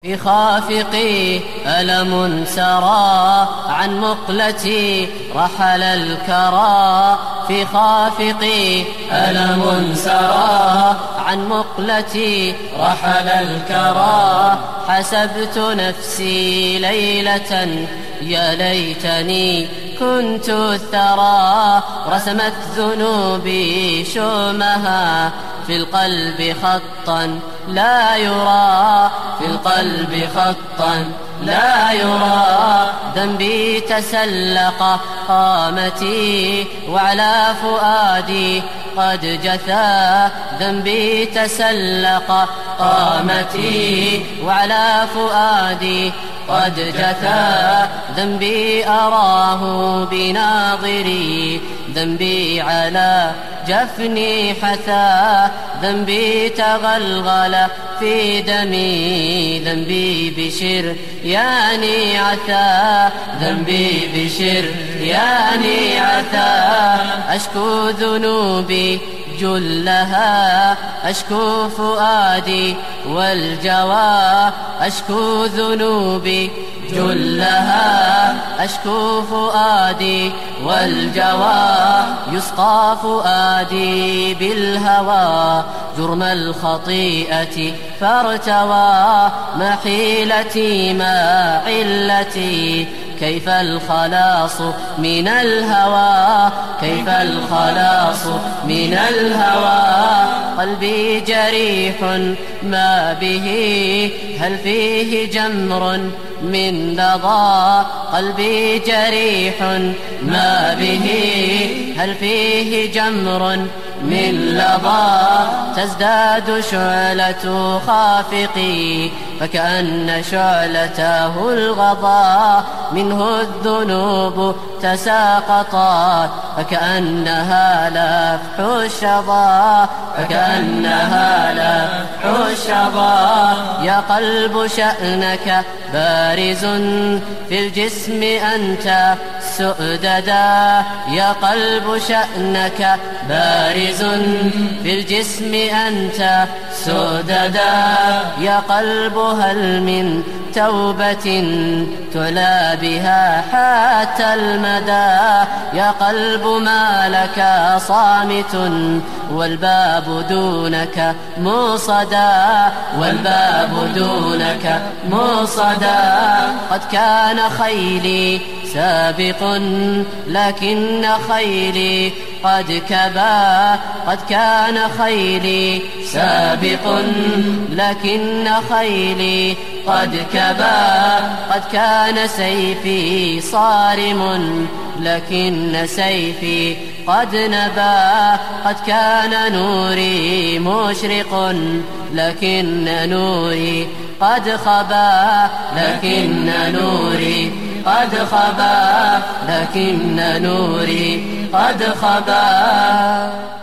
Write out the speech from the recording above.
في خافقي ألم سرى عن مقلتي رحل الكرى. في خافقي ألم سرى عن مقلتي رحل الكرى. حسبت نفسي ليلة يا ليتني كنت الثرى. رسمت ذنوبي شؤمها في القلب خطا لا يرى. في القلب خطا لا يرى. ذنبي تسلق قامتي وعلى فؤادي قد جثى. ذنبي تسلق قامتي وعلى فؤادي قد جثى. ذنبي أراه بناظري ذنبي على جفني حثى. ذنبي تغلغل في دمي ذنبي بشرياني عثى. ذنبي بشرياني عثى. أشكو ذنوبي جلها أشكو فؤادي والجوى. أشكو ذنوبي جلها أشكو فؤادي والجوى. يسقى فؤادي بالهوى جرم الخطيئة فارتوى. ما حيلتي ما علتي كيف الخلاص من الهوى. كيف الخلاص من الهوى. قلبي جريح ما به هل فيه جمر من لظى. قلبي جريح ما به هل فيه جمر من لظى. تزداد شعلة خافقي فكأن شعلته الغضا. منه الذنوب تساقطت فكأنها لفح الشظى. فكأنها لفح الشظى. يا قلب شأنك بارز في الجسم أنت سؤددا. يا قلب شأنك بارز في الجسم أنت سؤددا. يا قلب هل من توبة تعلى بها حتى المدى. يا قلب ما لك صامت والباب دونك موصدا. والباب دونك موصدا. قد كان خيلي سابق لكن خيلي قد كبا. قد كان خيلي سابق لكن خيلي قد كبا. قد كان سيفي صارم لكن سيفي قد نبا. قد كان نوري مشرق لكن نوري قد خبا. لكن نوري قد خبا. لكن نوري قد خبا.